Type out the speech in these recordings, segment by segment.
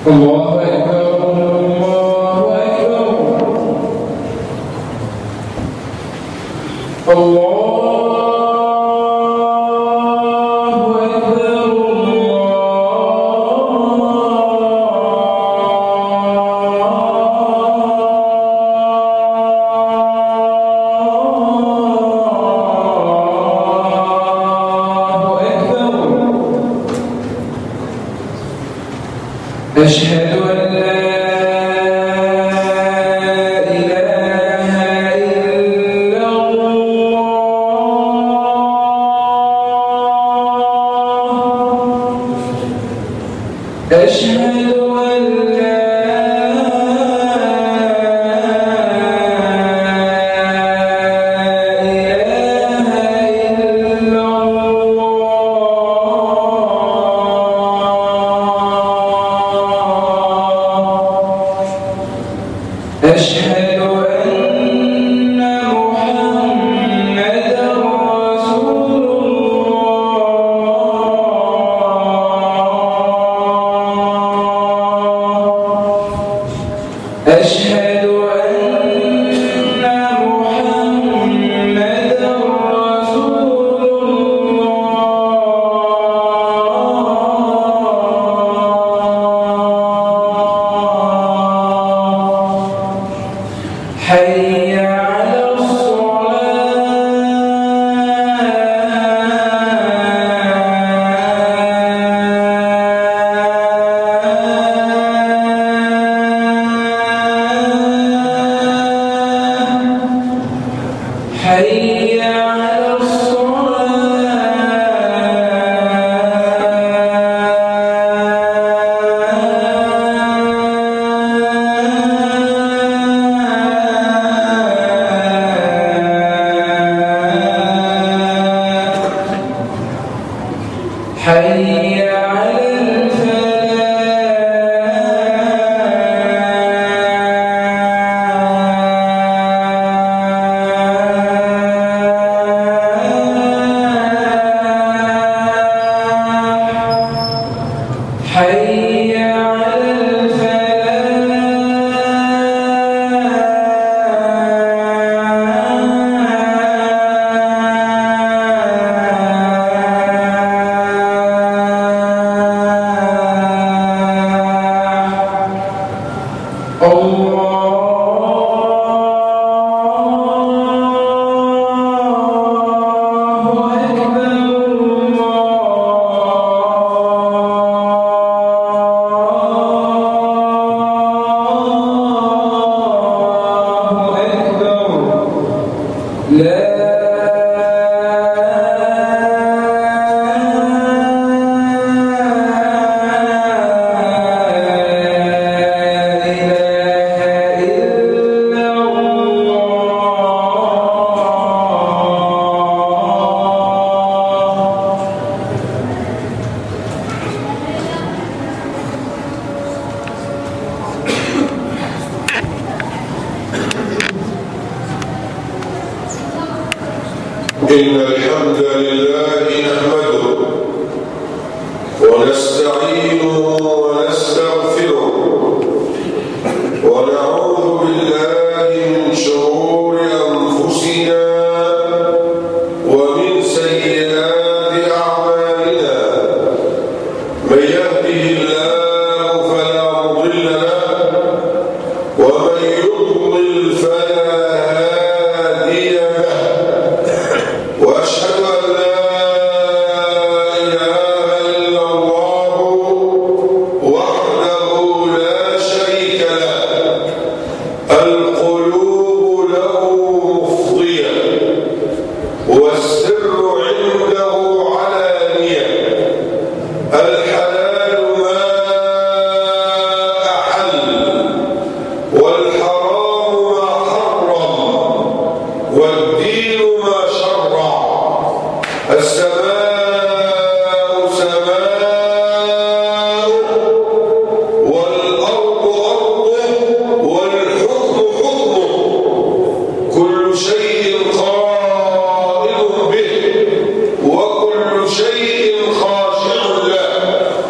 أشهد أن لا إله إلا الله أشهد أن لا أشهد أن محمدًا رسول الله أشهد أن محمدًا رسول الله حي على الصلاة حي على حي على الفلاح حي على إن الحمد لله نحمده ونستعينه ونستغفره ونعوذ بالله من شرور أنفسنا ومن سيئات أعمالنا من يهده الله فلا مضل له ومن يضلل فلا هادي له وأشهد أن لا إله إلا الله وحده لا شريك له القلوب له مفضية والسر عنده علانية الحلال ما أحل والحرام ما حرم والدين ما شرع السماء سماء والأرض أرضه والحكم حكمه كل شيء قائم به وكل شيء خاشع له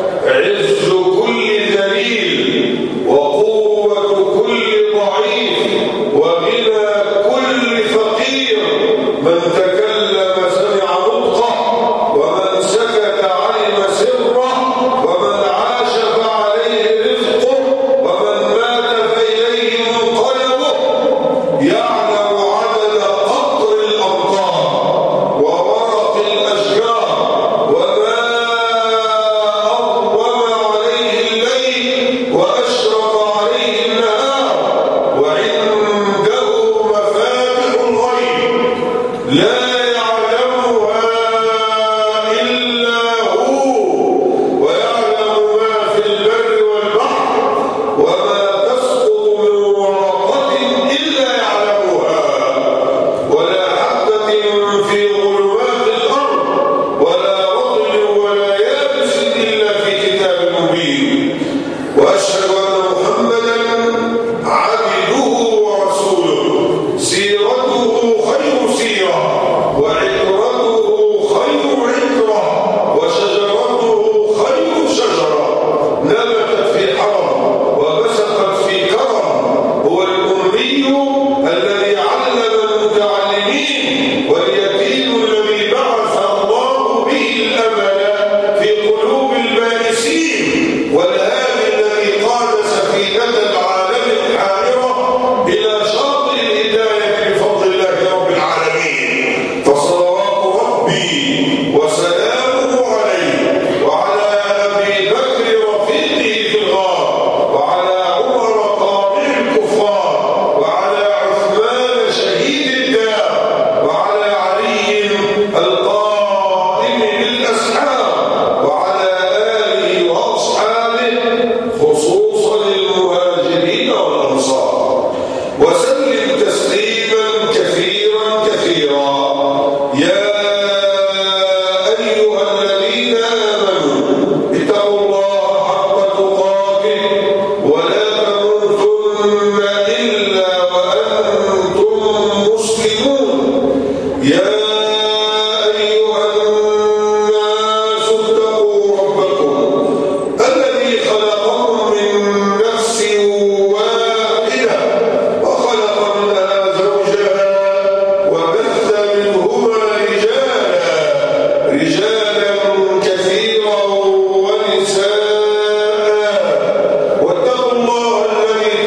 أيها الذين آمنوا اتقوا الله حق تقاته ولا تموتن إلا وأنتم مسلمون يا أيها الناس اتقوا ربكم الذي خلقكم من نفس واحدة وخلق منها زوجها وبث منهما رجالا كثيرا ونساء واتقوا الله الذي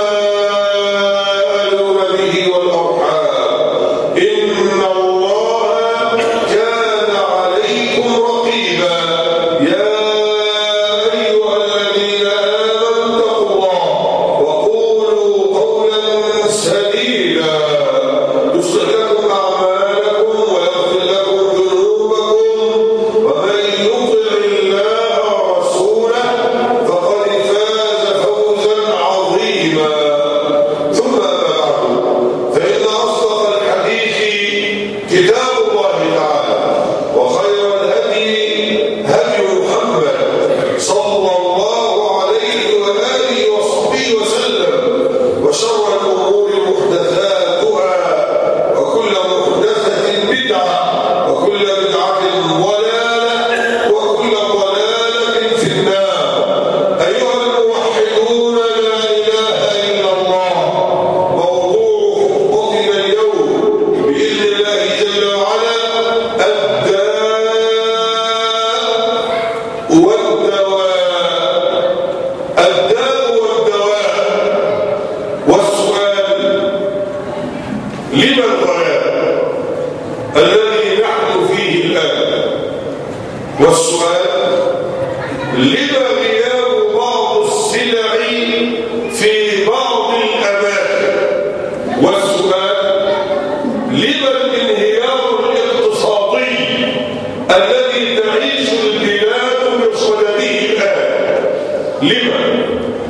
تساءلون به والأرحام إن الله كان عليكم رقيبا يا أيها الذين آمنوا اتقوا الله وقولوا قولا سديدا يصلح لكم أعمالكم ويغفر لكم ذنوبكم ومن يطع الله ورسوله فقد فاز فوزا عظيما ثم أما بعد فإن أصدق الحديث كتاب الله تعالى وخير الهدي هدي محمد صلى الله عليه وآله وصحبه وسلم وشر الأمور محدثاتها وكل محدثة بدعة وكل بدعة ضلالة وكل ضلالة في النار أيها الموحدون لا إله إلا الله موضوع خطبتنا اليوم بإذن الله جل وعلا الداء والدواء الداء والدواء والسؤال لما الضلال الذي نحن فيه الآن والسؤال لما غياب بعض السلع في بعض الأماكن والسؤال لما الانهيار الاقتصادي الذي تعيش البلاد بصدده الآن لما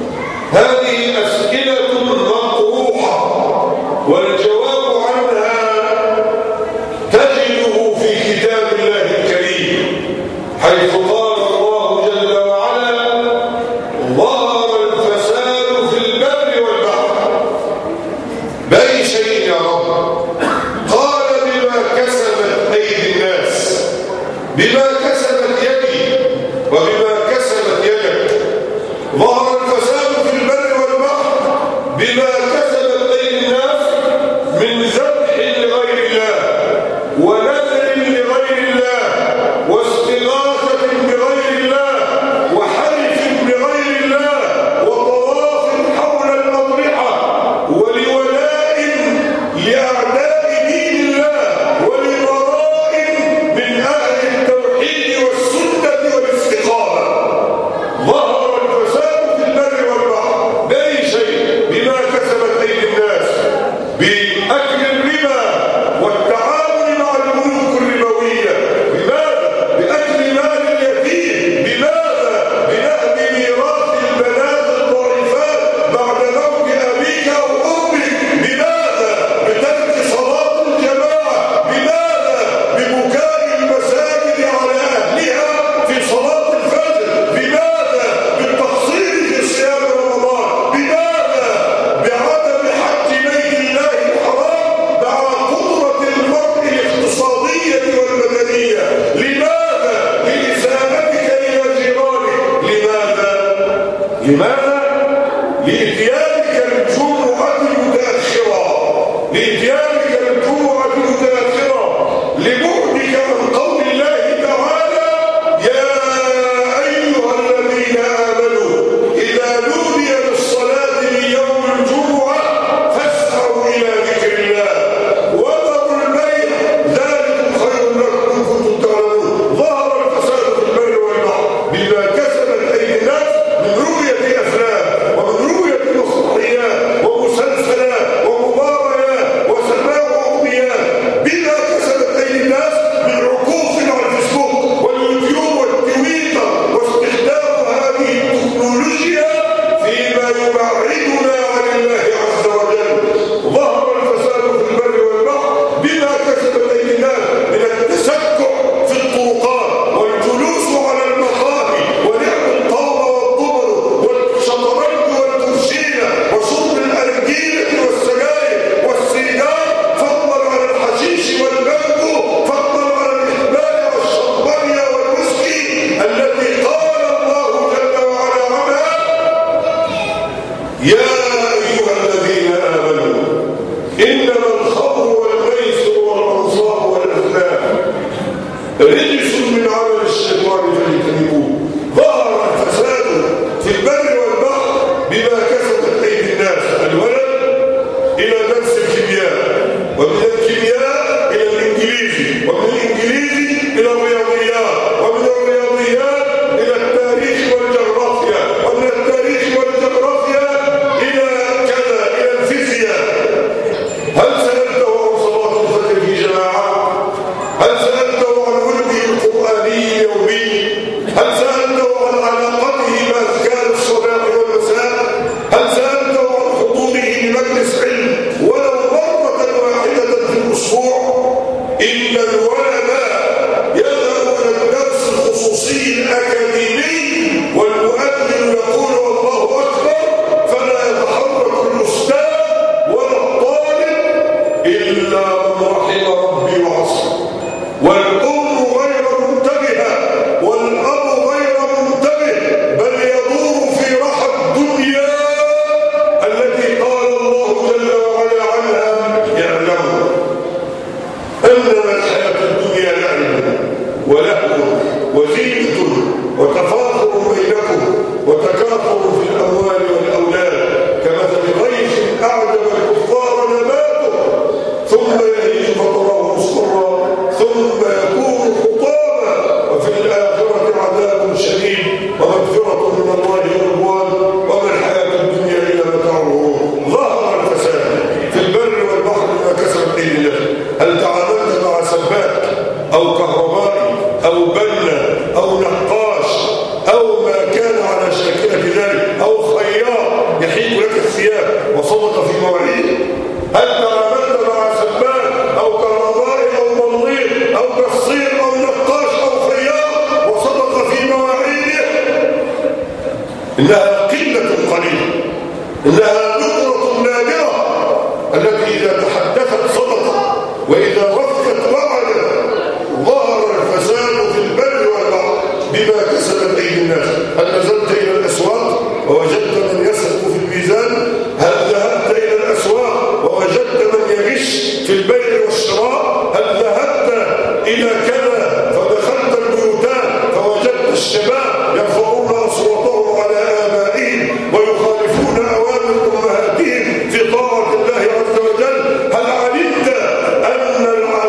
هذه أسئلة مطروحة والجواب عنها تجده في كتاب الله الكريم حيث قال الله جل وعلا ظهر الفساد في البر والبحر بأي شيء يا رب قال بما كسبت أيدي الناس بما كسبت يدي وبما كسبت يدك ظهر الفساد في البر والبحر بما كسبت أيدي الناس من ذبح لغير الله ونذر لغير الله واستغاثة بغير الله وحلف بغير الله وطواف حول الأضرحة ولولاء لأعداء دين الله ولبراء من أهل التوحيد والسنة والاستقامة ظهر الفساد في البر والبحر بأي شيء بما كسبت أيدي الناس بأكل الربا والتعامل مع البنوك الربوية بماذا؟ بأكل مال اليتيم بماذا؟ بنهب ميراث البنات الضعيفات بعد موت أبيك أو أمك بماذا؟ بترك صلاة الجماعة بماذا؟ ببكاء المساجد على أهلها في صلاة الفجر بماذا؟ بالتقصير في صيام رمضان بماذا؟ بعدم حج بيت الله الحرام مع قدرة المرء الاقتصادية والبدنية لماذا؟ لإساءتك إلى جيرانك لماذا؟ لإتيانك الجمعة المتأخرة لبعدك عن قول الله تعالى يا أيها الذين آمنوا إذا نودي للصلاة من يوم الجمعة فاسعوا إلى ذكر الله وذروا البيع ذلكم خير لكم إن كنتم تعلمون ظهر الفساد في البر والبحر بما كسبت أيدي الناس من رؤية أفلام هل سألته عن علاقته بأذكار الصباح والمساء؟ هل سألته عن حضوره لمجلس علم ولو مرة واحدة في الأسبوع؟ إن الولد يذهب إلى الدرس الخصوصي الأكاديمي والمؤذن يقول الله أكبر، فلا يتحرك الأستاذ ولا الطالب إلا من رحم ربي وعصر. والأم غير منتبهة والأب غير منتبه، بل يدور في رحى الدنيا التي قال الله جل وعلا عنها يعلم أنما الحياة الدنيا لعب ولهو وزينة وتفاخر بينكم وتكاثر في الأموال والأولاد كمثل غيث أعجب الكفار نباته ثم يهيج فتراه مصفرا ثم يكون حطاما وفي الآخرة عذاب شديد ومغفرة من الله ورضوان وما الحياة الدنيا إلا متاع الغرور. ظهر الفساد في البر والبحر بما كسبت أيدي الناس. هل تعاملت مع سباك أو كهربائي أو بنا أو نقاش أو ما كان على شاكلة ذلك أو خياط يحيط لك الثياب وصدق في مواعيده؟ هل تعاملت مع سباك أو كهربائي أو منظير أو قصير أو نقاش أو خياط وصدق في مواعيده؟ إنها قلة قليلة، إنها نقرة نادرة التي إذا تحدثت صدقت وإذا وفت وعدت. ظهر الفساد في البر والبحر بما كسبت أيدي الناس. هل نزلت إلى الأسواق ووجدت من يسرق في الميزان؟ هل ذهبت إلى الأسواق ووجدت من يغش في البيع والشراء؟ هل ذهبت إلى كذا فدخلت البيوتات فوجدت الشباب يرفعون أصواتهم على آبائهم ويخالفون أوامر أمهاتهم في طاعة الله عز وجل؟ هل علمت أن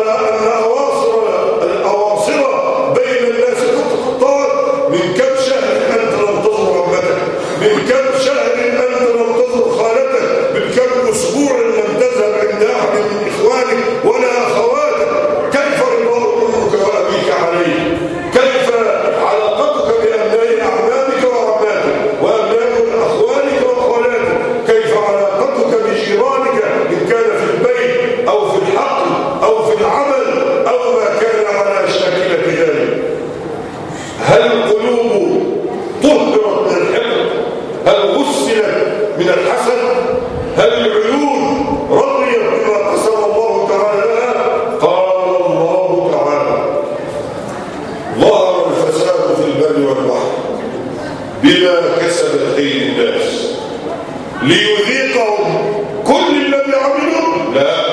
الأواصر بين الناس تقطع؟ من كم شهر أنت لم تزور عمتك؟ من كم شهر أنت لم تزور خالتك؟ من كم أسبوع لم تذهب عند أحد من إخوانك ولا أخواتك؟ كيف رضا أمك وأبيك عليك؟ كيف علاقتك بأبناء أعمامك وعماتك وأبناء أخوانك وأخوالاتك؟ كيف علاقتك بجيرانك إن كان في البيت أو في الحقل أو في العمل أو ما كان على شاكلة ذلك؟ هل القلوب طهرت من الحقد؟ هل غسلت من الحسد؟ هل العيون رضيت بما قسم الله تعالى لها؟ قال الله تعالى: ظهر الفساد في البر والبحر بما كسبت أيدي الناس ليذيقهم كل الذي عملوا؟ لا،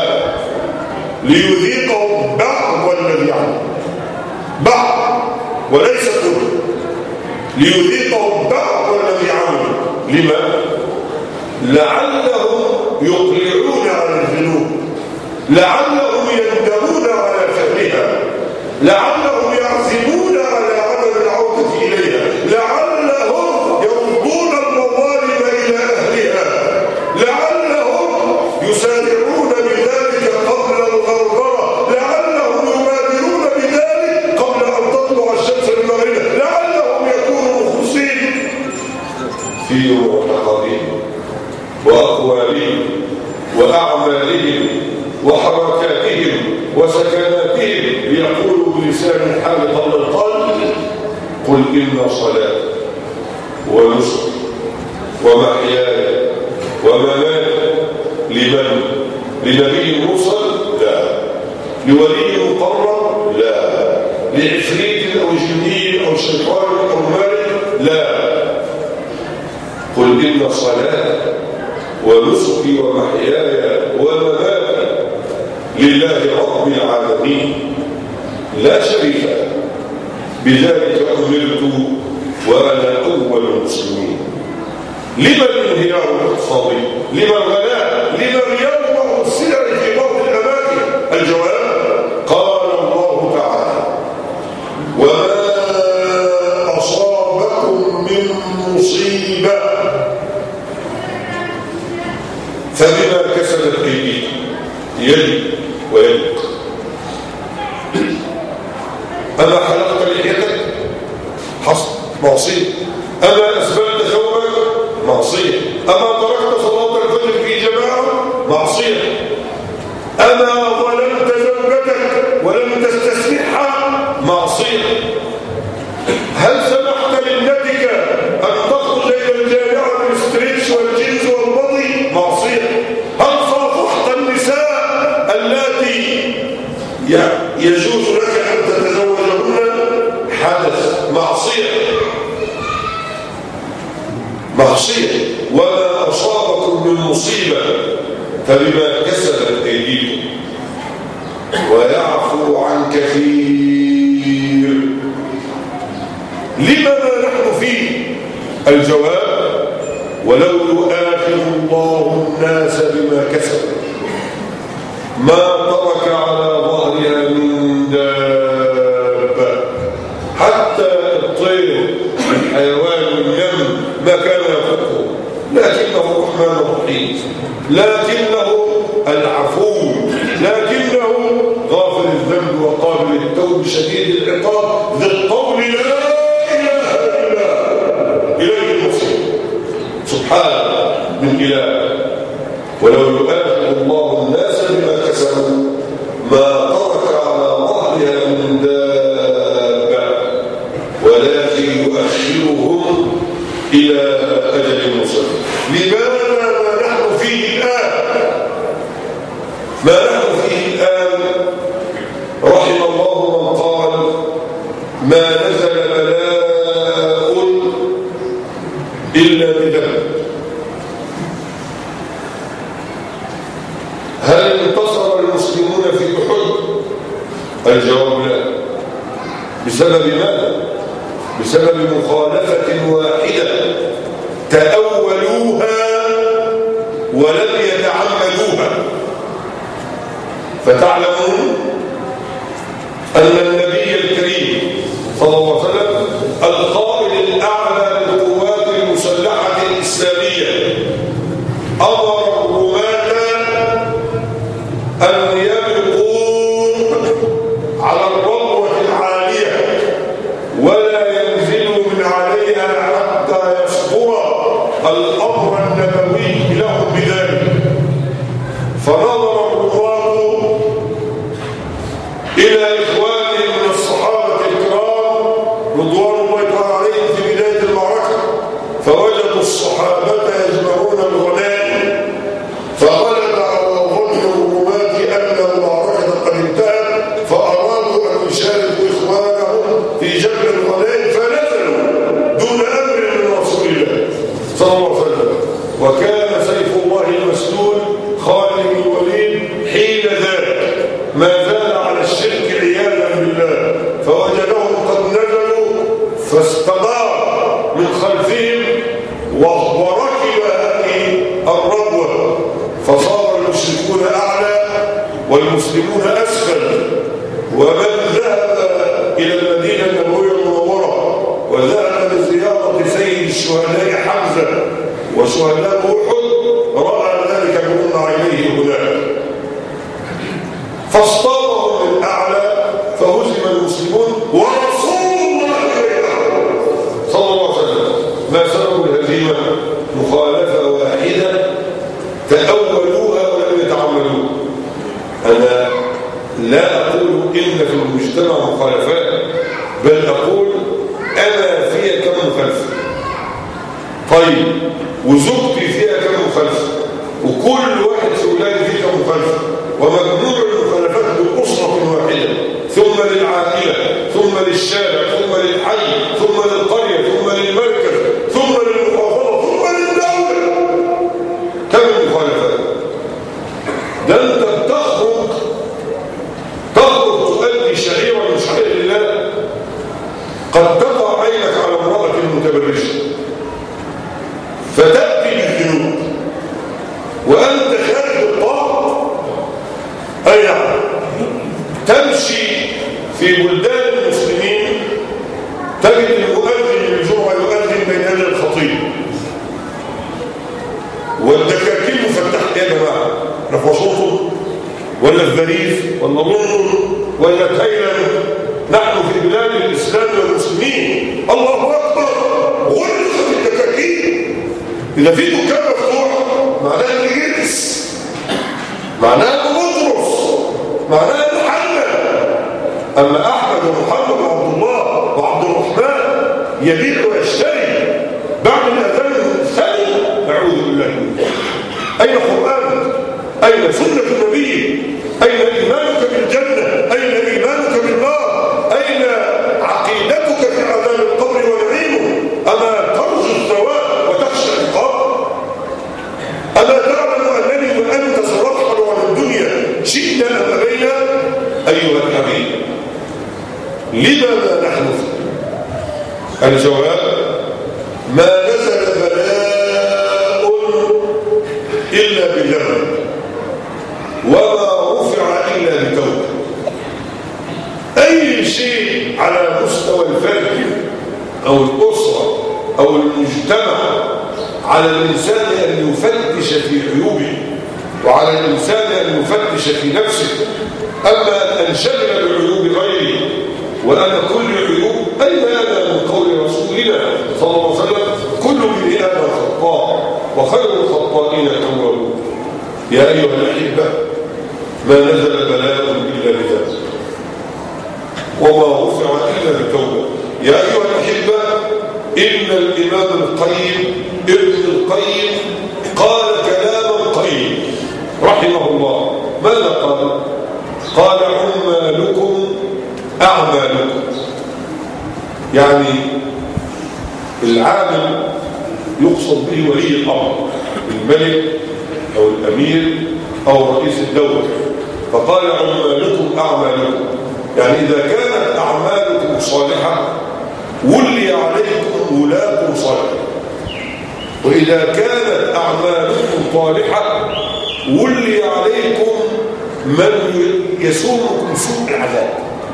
ليذيقهم بعض الذي عملوا، بعض وليس كله، ليذيقهم بعض الذي عملوا. لما؟ لعلهم يقلعون عن الذنوب، لعلهم يندمون على فعلها، لعلهم يعزمون على عدم العودة إليها، لعلهم يردون المظالم إلى أهلها، لعلهم يسارعون بذلك قبل الغرغرة، لعلهم يبادرون بذلك قبل أن تطلع الشمس من مغربها، لعلهم يكونوا مخلصين في معتقدهم وأقوالهم وأعمالهم وحركاتهم وسكناتهم، ليقولوا بلسان الحال قبل القلب: قل إن صلاتي ونسكي ومحياي ومماتي لمن؟ لنبي مرسل؟ لا. لولي مقرب؟ لا. لعفريت أو جني أو شيطان أو ملك؟ لا. قل إن صلاتي ونسكي ومحياي ومماتي لله رب العالمين لا شريك له، بذلك أمرت وأنا أول المسلمين. لما الانهيار الاقتصادي؟ لما الغلاء؟ لما يوضع السلع في بعض الأماكن؟ الجواب: قال الله تعالى: وما أصابكم من مصيبة فبما كسبت أيديكم، يدي ويدك. أما حلقت لحيتك حصل معصية. أما أسبلت ثوبك معصية. أما تركت صلاة الفجر في جماعة معصية. أما ظلمت زوجتك ولم تستسمحها معصية. هل سمحت لابنتك أن تخرج إلى الجامعة بالستريتش والجينز والبضي معصية. هل صافحت النساء اللاتي يجوز لك أن تتزوجهن حدث معصية. معصية. وما أصابكم من مصيبة فبما كسبت أيديكم ويعفو عن كثير. لما ما نحن فيه؟ الجواب: ولو يؤاخذ الله الناس بما كسبوا ما ترك على ظهرها من دابة. حتى الطير الحيوان النمل ما كان يفقه، لكنه الرحمن الرحيم، لكنه العفو، لكنه غافر الذنب وقابل التوب شديد العقاب ذي الطول لا اله الا هو اليه المصير سبحانه من اله. ولو يؤاخذ الله الناس بما كسبوا ما ترك على ظهرها من دابة ولكن يؤخرهم إلى أجل مسمى. لماذا ما نحن فيه الآن؟ ما نحن فيه الآن رحم الله من قال: ما نزل بلاء إلا بذنب. هل انتصر المسلمون في أحد؟ الجواب لا. بسبب ماذا؟ بسبب مخالفة واحدة تأولوها ولم يتعمدوها. فتعلمون أن النبي الكريم صلى الله عليه وسلم القائد الأعلى للقوات المسلحة الإسلامية أمر الرماة أن يبقوا على الربوة العالية ولا ينزلوا من عليها حتى يصدر الأمر النبوي لهم بذلك. فنظر الرماة إلى إخوانهم من الصحابة الكرام رضوان الله تعالى عليهم في بداية المعركة، فوجدوا الصحابة يجمعون الغنائم، فغلب على ظن الرماة أن المعركة قد انتهت، فأرادوا أن يشاركوا إخوانهم في جمع الغنائم فنزلوا دون أمر من رسول الله صلى الله عليه وسلم. وكان سيف الله المسلول خالد بن الوليد حين ذاك ما زال على الشرك عياذا بالله، فوجدهم قد نزلوا فاستدار من خلفهم وركب هذه الربوة، فصار المشركون أعلى والمسلمون أسفل. ومن ذهب إلى المدينة النبوية المنورة وذهب لزيارة سيد الشهداء حمزة وشهداء أحد رأى ذلك بأم عينيه هناك، فاصطادهم من أعلى فهزم المسلمون ورسول الله صلى الله عليه وسلم. ما سبب الهزيمة؟ مخالفة واحدة تأولوها ولم يتعمدوها. أنا لا أقول إن في المجتمع مخالفات، بل أقول أنا فيها كم مخالفة. طيب وزوجتي فيها كم مخالفة، وكل واحد في أولادي فيه كم مخالفة، ومجموع المخالفات بالأسرة واحدة، ثم للعائلة، ثم للشارع، ثم للحي، ثم للقرية، ثم للمركز، ثم للمحافظة، ثم للدولة. كم المخالفات؟ ده أنت بتخرج تؤدي شعيرة من شعائر الله، قد تقع عينك على امرأة متبرجة فتأتي بالذنوب وأنت خارج الطاعة. أي نعم، تمشي في بلدان المسلمين تجد المؤذن للجمعة يؤذن بين يدي الخطيب والدكاكين مفتحة. يا جماعة نحو صوته ولا الذريف ولا لندن ولا تايلاند؟ نحن في بلاد الإسلام والمسلمين، الله أكبر، غلقت الدكاكين. إذا في دكان مفتوح معناه إنه يجلس، معناه إنه مطرس، معناه إنه محمد. أما أحمد ومحمد وعبد الله وعبد الرحمن يبيع ويشتري بعد الأذان الثاني، أعوذ بالله منه. أين قرآنك؟ أين سنة النبي؟ أين إيمانك بالجنة؟ أين إيمانك بالنار؟ أين عقيدتك في عذاب القبر ونعيمه؟ أما ترجو الثواب وتخشى العقاب؟ أما تعلم أنني وأنت سنرحل عن الدنيا شئنا أم أبينا؟ أيها الحبيب، لماذا نحن فيه؟ الجواب: ما نزل بلاء إلا بذنب، وما رفع إلا بتوبة. أي شيء على مستوى الفرد أو الأسرة أو المجتمع على الإنسان أن يفتش في عيوبه، وعلى الإنسان أن يفتش في نفسه. أما أن أنشغل بعيوب غيري وأنا كل عيوب، أين أنا من قول رسولنا صلى الله عليه وسلم: كل ابن آدم خطاء وخير الخطائين التوابون. يا أيها الأحبة، ما نزل بلاء إلا بذنب، وما رفع إلا بتوبة. يا أيها الأحبة، إن الإمام القيم ابن القيم قال كلاما قيم رحمه الله. ماذا قال؟ قال: عمالكم أعمالكم. يعني العامل يقصد به ولي الأمر، الملك أو الأمير أو رئيس الدولة. فقال: عمالكم أعمالكم، يعني إذا كانت أعمالكم صالحة ولي عليكم ولاة صالحة، وإذا كانت أعمالكم طالحة ولي عليكم من يسومكم سوء العذاب.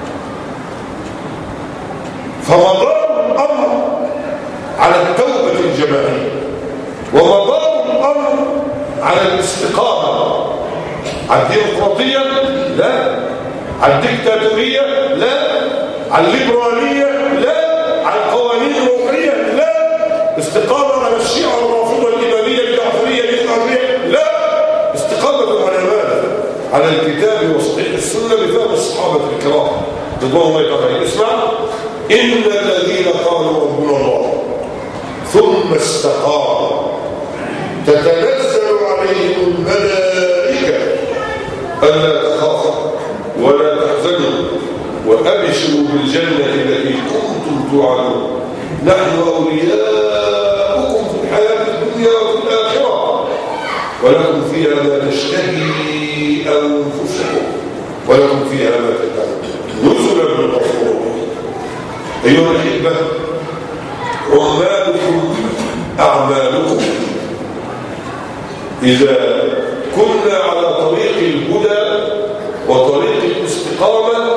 فمدار الأمر على التوبة الجماعية، ومدار الأمر على الاستقامة. على الديمقراطية؟ لا. على الدكتاتورية؟ لا. على الليبرالية؟ لا. على القوانين الروحية؟ لا. استقامة على الشيعة الرافضة الإمامية الجعفرية الإسلامية؟ لا. استقامة على ماذا؟ على الكتاب وصحيح السنة بفهم الصحابة الكرام رضوان الله تعالى. اسمع: إن الذين قالوا ربنا الله ثم استقاموا تتنزل عليهم الملائكة ألا تخافوا ولا تحزنوا وأبشروا بالجنة التي كنتم توعدون، نحن أولياؤكم في الحياة الدنيا وفي الآخرة، ولكم فيها ما تشتهي أنفسكم ولكم فيها ما تدعون، نزلا من غفور. أيها الأحبة، عمالكم أعمالكم. إذا كنا على طريق الهدى وطريق الاستقامة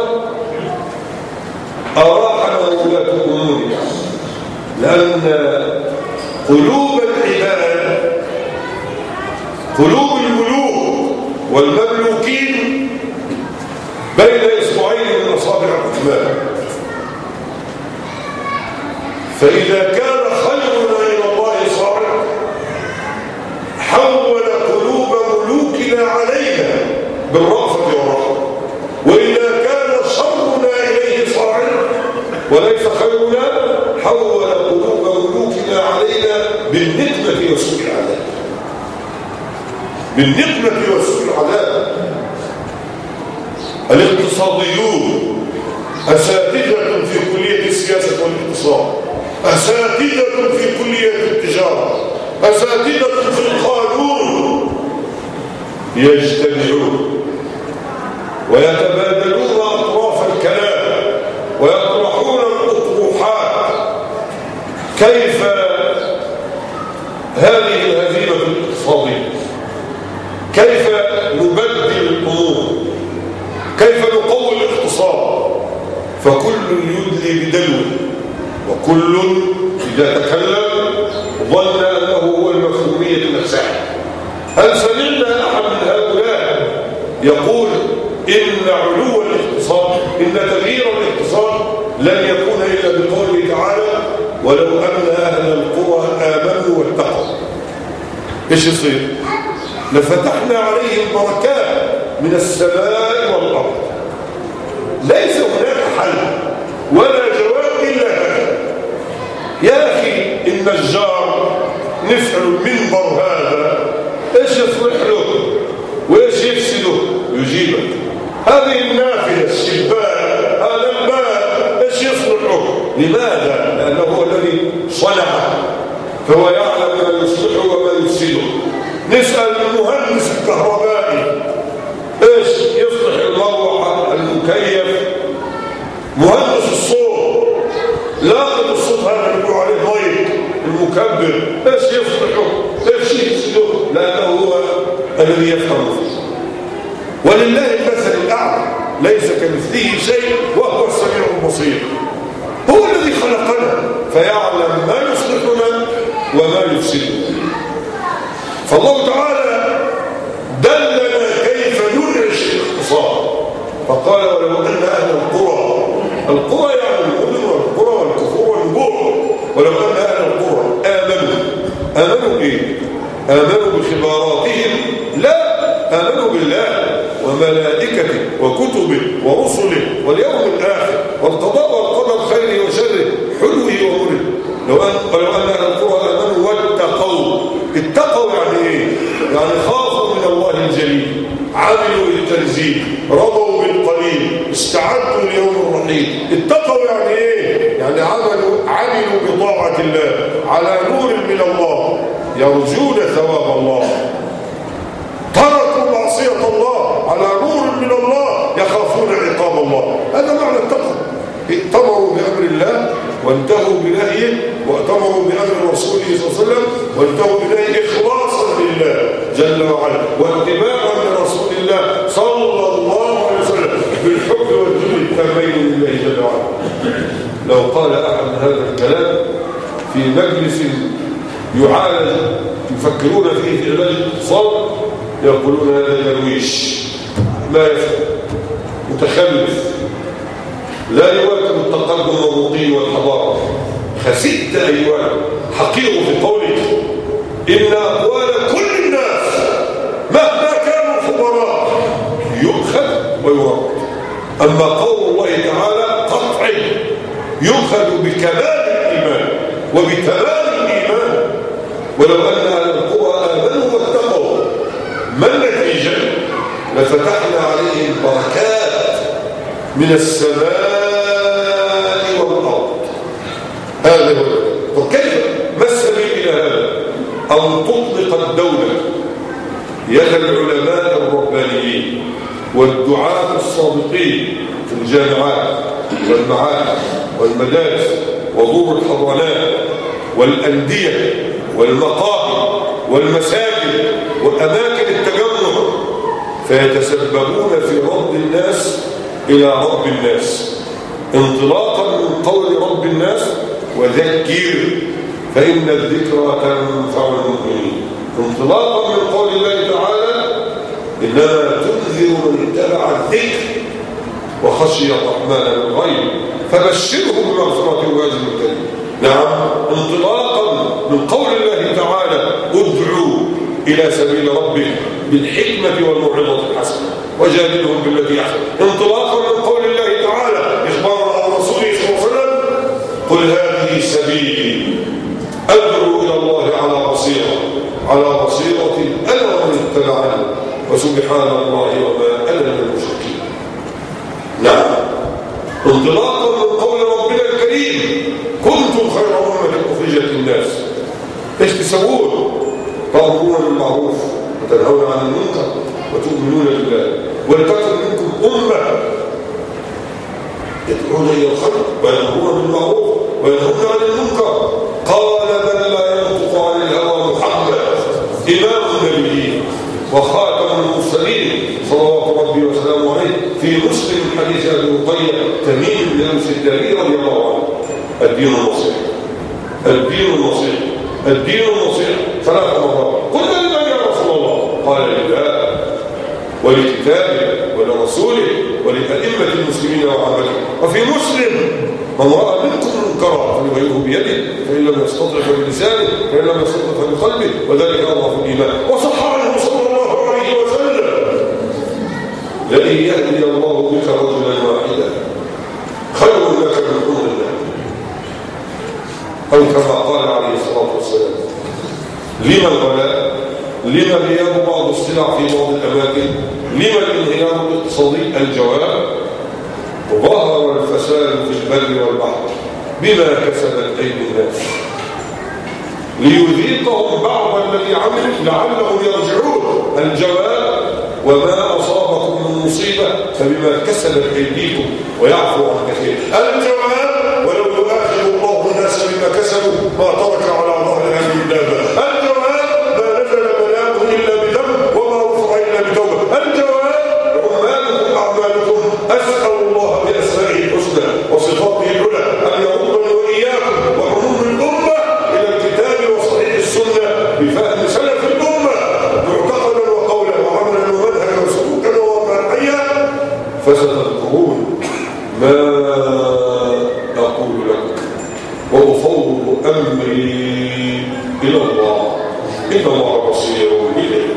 أراحنا ولاة أمورنا، لأن قلوب العباد، قلوب الملوك والمملوكين بين إصبعين من أصابع الرحمن. فإذا كان خيرنا إلى الله صالح حول قلوب ملوكنا علينا بالرأفة والرحمة، وإذا كان شرنا إليه صالح وليس خيرنا حول قلوب ملوكنا علينا بالنقمة وسوء العذاب. بالنقمة وسوء العذاب. الاقتصاديون أساتذة في كلية السياسة والاقتصاد، أساتذة في كلية التجارة، أساتذة في القانون، يجتمعون ويتبادلون أطراف الكلام ويطرحون الأطروحات. كيف هذه الهزيمة الاقتصادية؟ كيف نبدل الأمور؟ كيف نقوي الاقتصاد؟ فكل يدلي بدلو، وكل إذا تكلم ظن أنه هو المفهومية نفسها. هل سمعنا أحد من هؤلاء يقول إن علو الاقتصاد، إن تغيير الاقتصاد لن يكون إلا بقوله تعالى: ولو أن أهل القرى آمنوا واتقوا إيش يصير؟ لفتحنا عليهم بركات من السماء والأرض. ليس هناك حل ولا جواب إلا هذا. يا أخي النجار نفعل المنبر هذا إيش يصلح له وإيش يفسده؟ يجيبك. هذه النافذة الشباك هذا الباب إيش يصلحه؟ لماذا؟ لأنه هو الذي صنعه فهو يعلم ما يصلحه وما يفسده. نسأل المهندس الكهربائي إيش يصلح المروحة المكيف؟ مهندس الصوت لاقط الصوت هذا اللي يقولوا عليه مايك المكبر إيش يصلحه؟ إيش يفسده؟ لأنه هو الذي يفهم فيه. ولله المثل الأعلى ليس كمثله شيء وهو السميع البصير. هو الذي خلقنا فيعلم ما يصلحنا وما يفسدنا. فالله تعالى دلنا كيف ننعش الاقتصاد فقال ولو أن أهل القرى يعني المدن والقرى والكفور والنبوع ولو أن أهل القرى آمنوا إيه؟ آمنوا بخبراتهم؟ لا، آمنوا بالله وملائكته وكتبه ورسله واليوم الآخر والقضاء والقدر خيره وشره حلوه ومره. ولو أن أهل القرى آمنوا واتقوا. اتقوا يعني إيه؟ يعني خافوا من الله الجليل، عملوا بالتنزيل، رضوا بالقليل، استعدوا ليوم الرحيل. اتقوا يعني إيه؟ يعني عملوا بطاعة الله على نور من الله يرجون ثواب الله، تركوا معصية الله على نور من الله يخافون عقاب الله. هذا معنى التقوى. ائتمروا بأمر الله وانتهوا بنهيه واتمروا بأمر رسوله صلى الله عليه وسلم وانتهوا بنهيه إخلاصا لله جل وعلا واتباعا لرسول الله صلى الله عليه وسلم بالحب والذل التامين لله جل وعلا. لو قال أحد هذا الكلام في مجلس يعالج يفكرون فيه في علاج الاقتصاد يقولون هذا درويش ما يفهم متخلف لا يواكب التقدم الرقي والحضاره. خسئت أيها حقيق في قولك إن أقوال كل الناس مهما كانوا خبراء يؤخذ ويرد. أما قول الله تعالى قطعي يؤخذ بكمال الإيمان وبتمام الإيمان. ولو أن أهل القرى آمنوا واتقوا ما النتيجة؟ لفتحنا عليهم بركات من السماء والأرض. هذا هو. وكيف ما السبيل إلى هذا؟ أن تطلق الدولة يد العلماء الربانيين والدعاة الصادقين في الجامعات والمعاهد والمدارس ودور الحضانات والأندية والمقاهي والمساجد وأماكن التجمع فيتسببون في رد الناس إلى رب الناس انطلاقا من قول رب الناس وذكر فإن الذكرى تنفع المؤمنين انطلاقا من قول الله تعالى إنما تنذر من اتبع الذكر وخشي الرحمن بالغيب فبشره بمغفرة وأجر كريم. نعم انطلاقا من قول الله تعالى ادعوا إلى سبيل ربك بالحكمة والموعظة الحسنة وجادلهم بالتي أحسن. انطلاقا من قول الله تعالى إخبارا عن رسوله صلى الله عليه وسلم قل هذه سبيلي أدعو إلى الله على بصيرة أنا ومن اتبعني وسبحان الله وما أنا من المشركين. نعم انطلاقا من قول ربنا الكريم كنتم خير أمة أخرجت للناس. ايش تسوون؟ تأمرون بالمعروف وتنهون عن المنكر وتؤمنون بالله ولتكن منكم أمة يدعون إلى الخير ويأمرون بالمعروف وينهون عن المنكر. قال بل لا ينطق عن الهوى محمد إمام النبيين وخاتم المرسلين صلوات ربي وسلامه عليه في مسلم حديث أبي رقية تميم بن أوس الداري رضي الله عنه الدين النصيحة الدين النصيحة الدين النصيحة 3 مرات. قلنا لمن يا رسول الله؟ قال لله ولكتابه ولرسوله ولأئمة المسلمين وعامته. وفي مسلم من رأى منكم منكرا خيره بيده، فإن لم يستطع فبلسانه، فإن لم يستطع فبقلبه، وذلك أضعف الإيمان. وصح عنه صلى الله عليه وسلم: لئن يهدي الله بك رجلا واحدا خير لك من حمر النعم، أو كما قال عليه الصلاة والسلام. لما الغلاء؟ لما غياب بعض السلع في بعض الأماكن؟ لما الانهيار الاقتصادي؟ الجواب: ظهر الفساد في البر والبحر بما كسبت أيدي الناس ليذيقهم بعض الذي عملوا لعلهم يرجعون. الجواب: وما أصابكم من مصيبة فبما كسبت أيديكم ويعفو عن كثير. الجواب: ولو يؤاخذ الله الناس بما كسبوا ما ترك على ظهرها من دابة. الجواب: ما نزل بلاء إلا بذنب وما رفع إلا بتوبة. الجواب: عمالكم أعمالكم، أسأل الله بأسمائه الحسنى وصفاته العلى أن يردني وإياكم وعموم الأمة إلى الكتاب وصحيح السنة بفهم سلف الأمة معتقدا وقولا وعملا ومنهجا وسلوكا وواقعيا، فستذكرون ما أقول لكم وأفوض أمري إلى الله إن الله بصير إليه.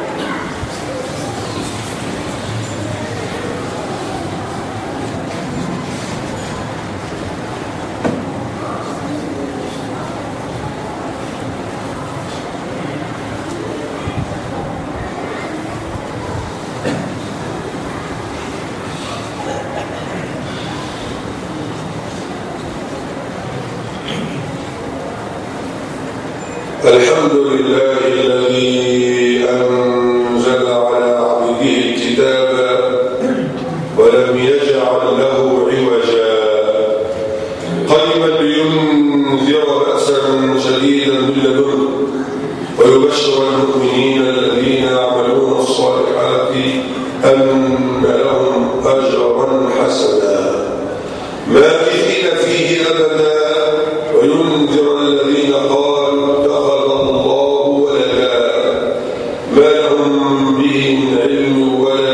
الحمد لله الذي أنزل على عبده الكتاب ولم يجعل له عوجا قيما لينذر بأسا شديدا من لدنه ويبشر المؤمنين الذين يعملون الصالحات أن لهم أجرا حسنا ماكثين فيه أبدا وينذر الذين قالوا اتخذ الله ولدا ما لهم به من علم ولا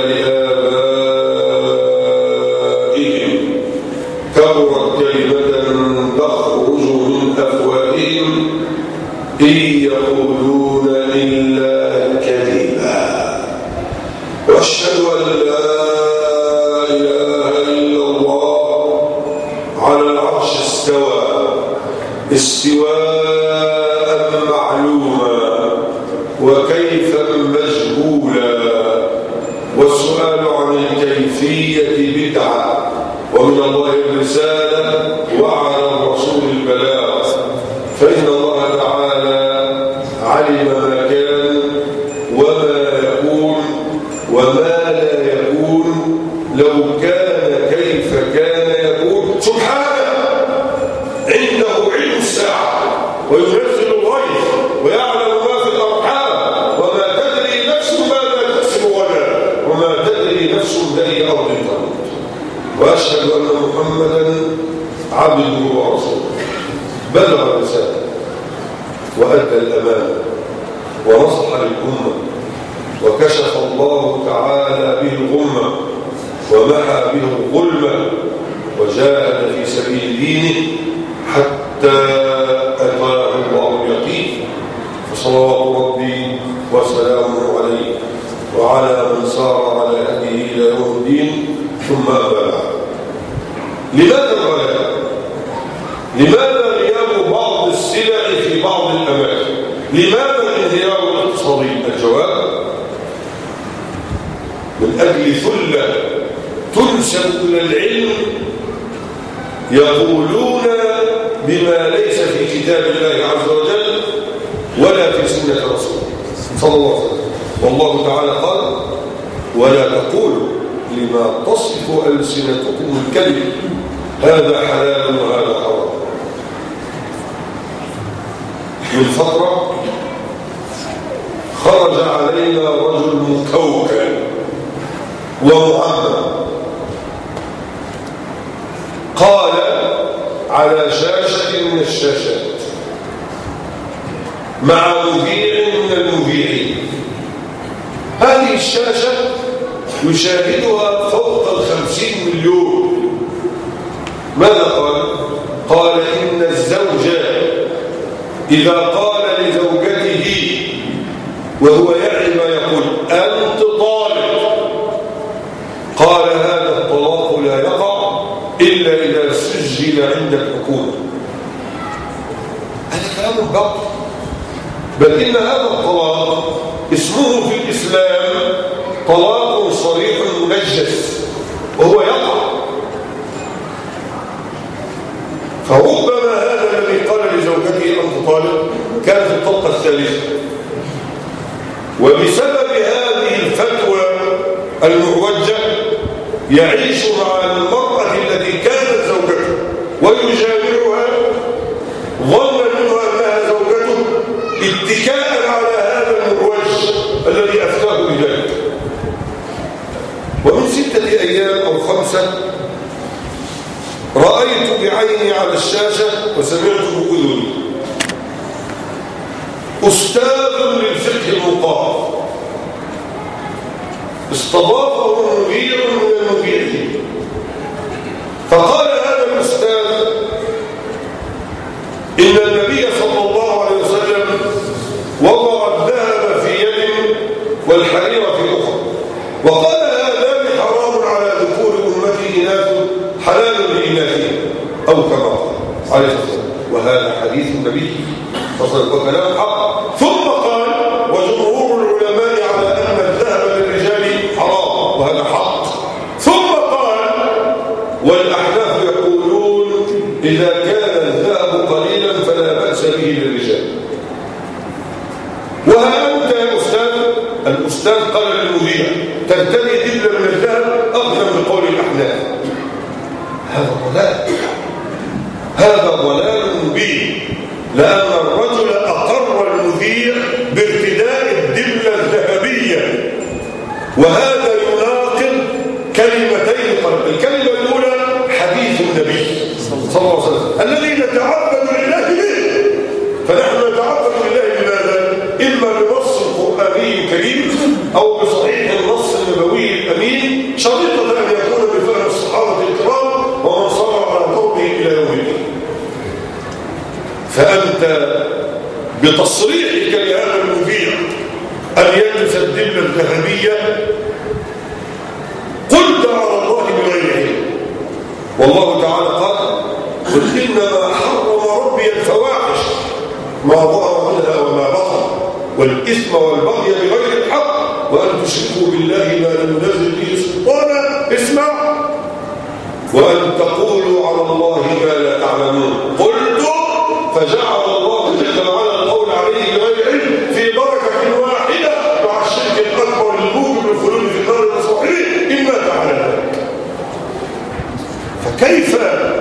لآبائهم كبرت كلمة تخرج من أفواههم إن يقولون إلا كذبا وأشهد أن لا إله إلا الله على العرش استواء معلوما وكيفا مجهولا والسؤال عن الكيفية بدعة ومن الله الرسالة وعلى الرسول البلاغ فإن الله تعالى علم ما كان وما يكون وما لا يكون لو كان كيف كان يكون سبحانه عنده علم الساعة وينزل الغيث ويعلم ما في الأرحام وما تدري نفس ماذا تكسب غدا وما تدري نفس بأي أرض تموت وأشهد أن محمدا عبده ورسوله بلغ الرسالة وأدى الأمانة ونصح للأمة وكشف الله تعالى به الغمة ومحى به الظلمة وجاهد في سبيل دينه حتى أتاه الله اليقين فصلوات ربي وسلامه عليه وعلى من سار على هديه إلى يوم الدين ثم أما بعد. لماذا الغلاء؟ لماذا غياب بعض السلع في بعض الأماكن؟ لماذا الانهيار الاقتصادي؟ الجواب: من أجل ثلة تنسب إلى العلم يقولون بما ليس في كتاب الله عز وجل ولا في سنة رسوله صلى الله عليه وسلم. والله تعالى قال: ولا تقولوا لما تصف ألسنتكم الكذب هذا حلال وهذا حرام. من فترة خرج علينا رجل مكوكل ومعمم قال على شاشة من الشاشات مع مذيع من المذيعين هذه الشاشة يشاهدها فوق 50 مليون. ماذا قال؟ قال إن الزوج إذا قال لزوجته وهو يعي ما يقول أنت طالق، قال هذا الطلاق لا يقع إلا إذا سجل عند الحكومة. هذا كلام باطل، بل إن هذا الطلاق اسمه في الإسلام طلاق صريح منجس وهو يقع. فربما هذا الذي قال لزوجته أنت طالق كان في الطلقة الثالثة، وبسبب هذه الفتوى المعوجة يعيش مع المرأة التي كانت زوجته ويجامعها ظنا منها أنها زوجته اتكاء على هذا المعوج الذي أفتاه بذلك. ومن 6 أيام أو 5 رأيت بعيني على الشاشة وسمعت بأذني أستاذ للفقه المقارن استضافه مدير من المديرين، فقال هذا الأستاذ إن النبي صلى الله عليه وسلم وضع الذهب في يد والحرير في أخرى، وقال هذان حرام على ذكور أمتي إناث حلال لإناثهم أو كما قال عليه الصلاة والسلام، وهذا حديث النبي وكلام حق. ثم قال وجمهور العلماء على أن الذهب للرجال حرام، وهذا حق. ثم قال والأحناف يقولون إذا كان الذهب قليلا فلا بأس به للرجال. وها أنت يا أستاذ، الأستاذ قال للمذيع ترتدي دبلا من الذهب أغنى بقول الأحناف. هذا ضلال، هذا ضلال مبين، لأن الرجل أقر المذيع بارتداء الدبلة الذهبية، وهذا يناقض كلمتين قبل. الكلمة الأولى حديث النبي صلى الله عليه وسلم الذي نتعبد لله به، فنحن نتعبد لله بماذا؟ إما بنص القرآني الكريم أو بصحيح النص النبوي الأمين، شريطة أن يكون بفهم الصحابة الكرام ومن صار على قوله إلى يوم الدين. فأنت بتصريحك لهذا المذيع أن يلبس الدبلة الذهبية قلت على الله بغير علم، والله تعالى قال قل إنما حرم ربي الفواحش ما ظهر منها وما بطن والإثم والبغي بغير الحق وأن تشركوا بالله ما لم ينزل به سلطانا، اسمع، وأن تقولوا على الله ما لا تعلمون. قلت فجعل الله جل وعلا القول عليه بغير علم في درجة واحدة مع الشرك الأكبر للموجب بالخلود في النار المصاحبين إما تعالى ذلك. فكيف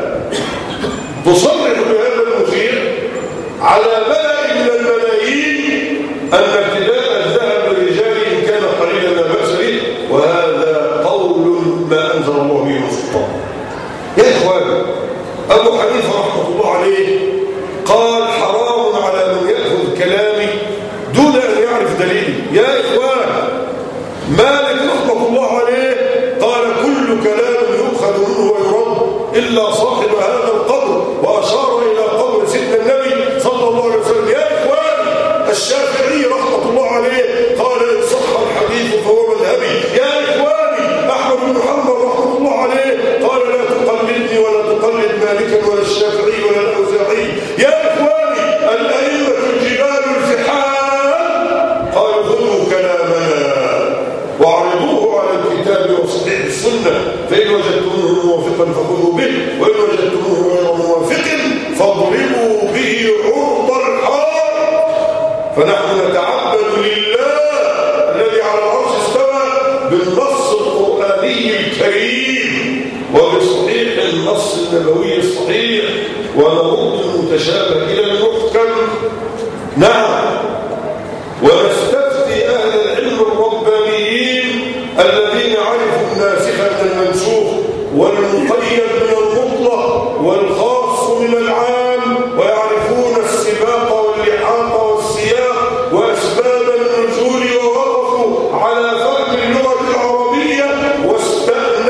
تصرح بهذا المذيع على ملأ من الملايين أن ارتداء الذهب للرجال إن كان قليلا لا بأس به، وهذا قول ما أنزل الله به من سلطان. يا إخوان، أبو حنيفة رحمه الله عليه قال حرام على من يأخذ كلامي دون أن يعرف دليلي. يا إخوان، مالك رحمه الله عليه قال كل كلام يؤخذ منه ويرد إلا صاحب هذا القبر، وأشار إلى قبر سيدنا النبي صلى الله عليه وسلم. يا إخوان، الشافعي رحمه الله عليه قال إن صح الحديث فهو مذهبي. يا إخواني، أحمد بن حنبل رحمه الله عليه قال لا تقلدني ولا تقلد مالكا ولا الشافعي ولا الأوزاعي. يا إخواني، الأئمة الجبال الفحال قالوا خذوا كلامنا واعرضوه على الكتاب وصحيح السنة، فإن وجدتموه موافقا فخذوا به، وإن وجدتموه غير موافق فاضربوا به عرض الحائط. فنحن نتعبد لله الذي على العرش استوى بالنص القرآني الكريم وبصحيح النص النبوي الصحيح، ونرد المتشابه إلى المحكم. نعم، ونستفتي أهل العلم الربانيين الذين عرفوا الناسخ من المنسوخ والمقيد من المطلق والخاص من العام، ويعرفون السباق واللحاق والسياق وأسباب النزول، ووقفوا على فهم اللغة العربية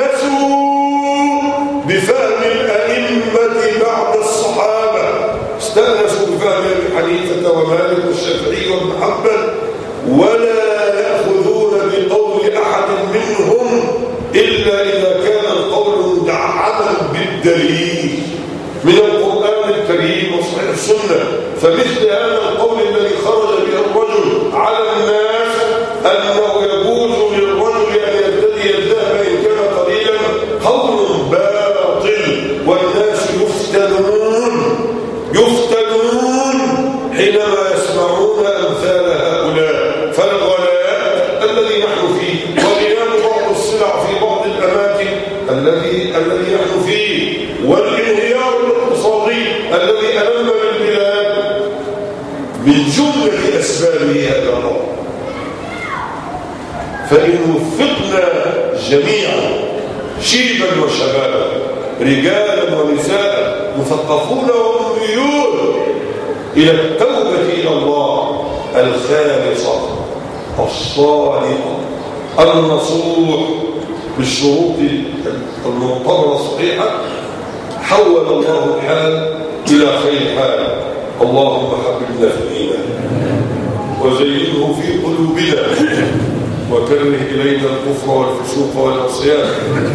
واستأنسوا بفهم الأئمة بعد الصحابة، استأنسوا بفهم أبي حنيفة ومالك والشافعي وابن حنبل، ولا يأخذون بقول أحد منهم إلا إذا كان القول مدعما بالدليل من القرآن الكريم وصحيح السنة. فمثل هذا القول الذي خرج به الرجل على الناس أنه يجوز للرجل أن يبتدي الذهب إن كان قليلا قول باطل، والناس يفتنون حينما يسمعون أمثال هؤلاء. فالغلاء الذي نحن فيه وغياب بعض السلع في بعض الأماكن الذي نحن فيه والانهيار الاقتصادي الذي ألم بالبلاد من جملة أسبابه هذا الأمر. فإن وفقنا جميعا شيبا وشبابا رجالا ونساء مثقفون وأميون إلى التوبة إلى الله الخالصة الصادقة النصوح بالشروط المعتبرة الصحيحة، حول الله الحال إلى خير حال. اللهم حببنا في الإيمان وزينه في قلوبنا وكره إلينا الكفر والفسوق والعصيان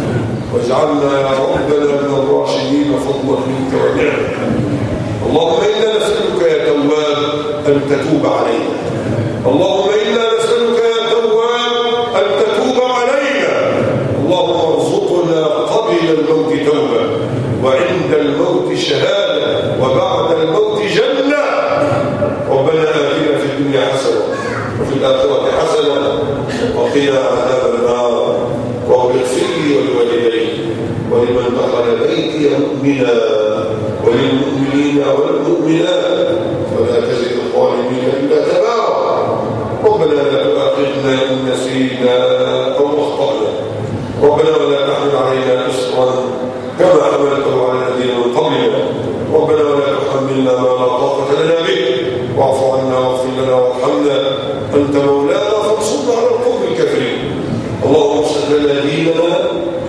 واجعلنا يا ربنا من الراشدين فضلا منك ونعمة. اللهم إنا نسألك يا تواب أن تتوب علينا. اللهم إنا نسألك يا تواب أن تتوب علينا. اللهم ارزقنا قبل الموت توبة وعند الموت شهادة وبعد الموت جنة. ربنا آتنا في الدنيا حسنة وفي الآخرة حسنة وقنا عذاب النار. واغفر لي ولوالدي ولمن دخل بيتي مؤمنا وللمؤمنين والمؤمنات ولا تزد الظالمين إلا تبارا. ربنا لا تؤاخذنا إن نسينا أو أخطأنا. ربنا ولا تحمل علينا إصرا كما حملته على الذين من قبلنا. ربنا ولا تحملنا ما لا طاقة لنا به واعف عنا واغفر لنا وارحمنا أنت مولانا فانصرنا على القوم الكافرين. اللهم اصلح لنا ديننا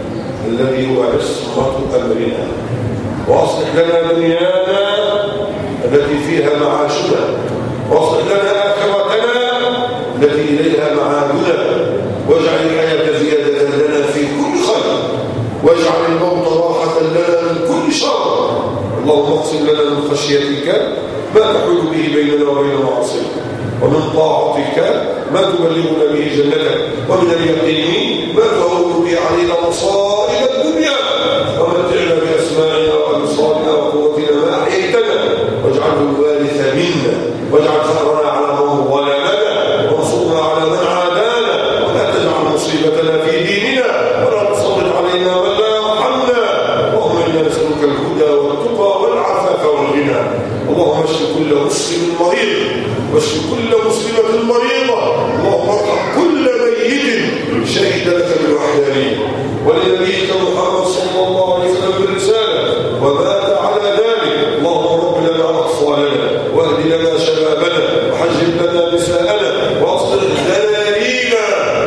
الذي هو عصمة أمرنا، واصلح لنا دنيانا التي فيها معاشنا، واصلح لنا آخرتنا التي إليها معادنا، واجعل الحياة زيادة لنا في كل خير، واجعل الموت راحة لنا من كل شر. اللهم اقسم لنا من خشيتك ما تحول به بيننا وبين معصيتك، ومن طاعتك ما تبلغنا به جنتك، ومن اليقين ما تهون به علينا مصائب الدنيا، ومتعنا بأسماعنا وأبصارنا وقوتنا ما أحييتنا، واجعله الوارث منا، واجعل ثأرنا على من ظلمنا، وانصرنا على من عادانا، ولا تجعل مصيبتنا في ديننا، ولا تسلط علينا من لا يرحمنا. اللهم إنا نسألك الهدى والتقى والعفاف والغنى. اللهم اشف كل مسلم مريض، واشف كل مسلمة مريضة. اللهم ارحم كل ميت شهد لك بالوحدانية ولنبيك محمد صلى الله عليه وسلم بالرسالة ومات على ذلك. اللهم رب لنا أطفالنا واهد لنا شبابنا وحجب لنا نساءنا واصلح ذرارينا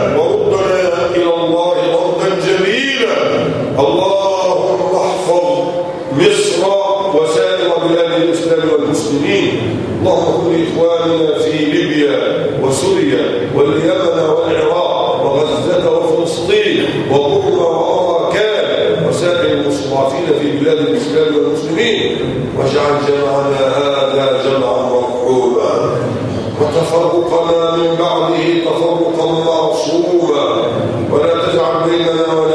وردنا إلى الله ردا جميلا. اللهم احفظ مصر وسائر بلاد الإسلام والمسلمين. اللهم كن إخواننا في ليبيا وسوريا واليمن والعراق وغزة وفلسطين وبرما وأراكان وسائر المستضعفين في بلاد الإسلام والمسلمين، واجعل جمعنا هذا جمعا مرحوما وتفرقنا من بعده تفرقا معصوما، ولا تجعل بيننا ولا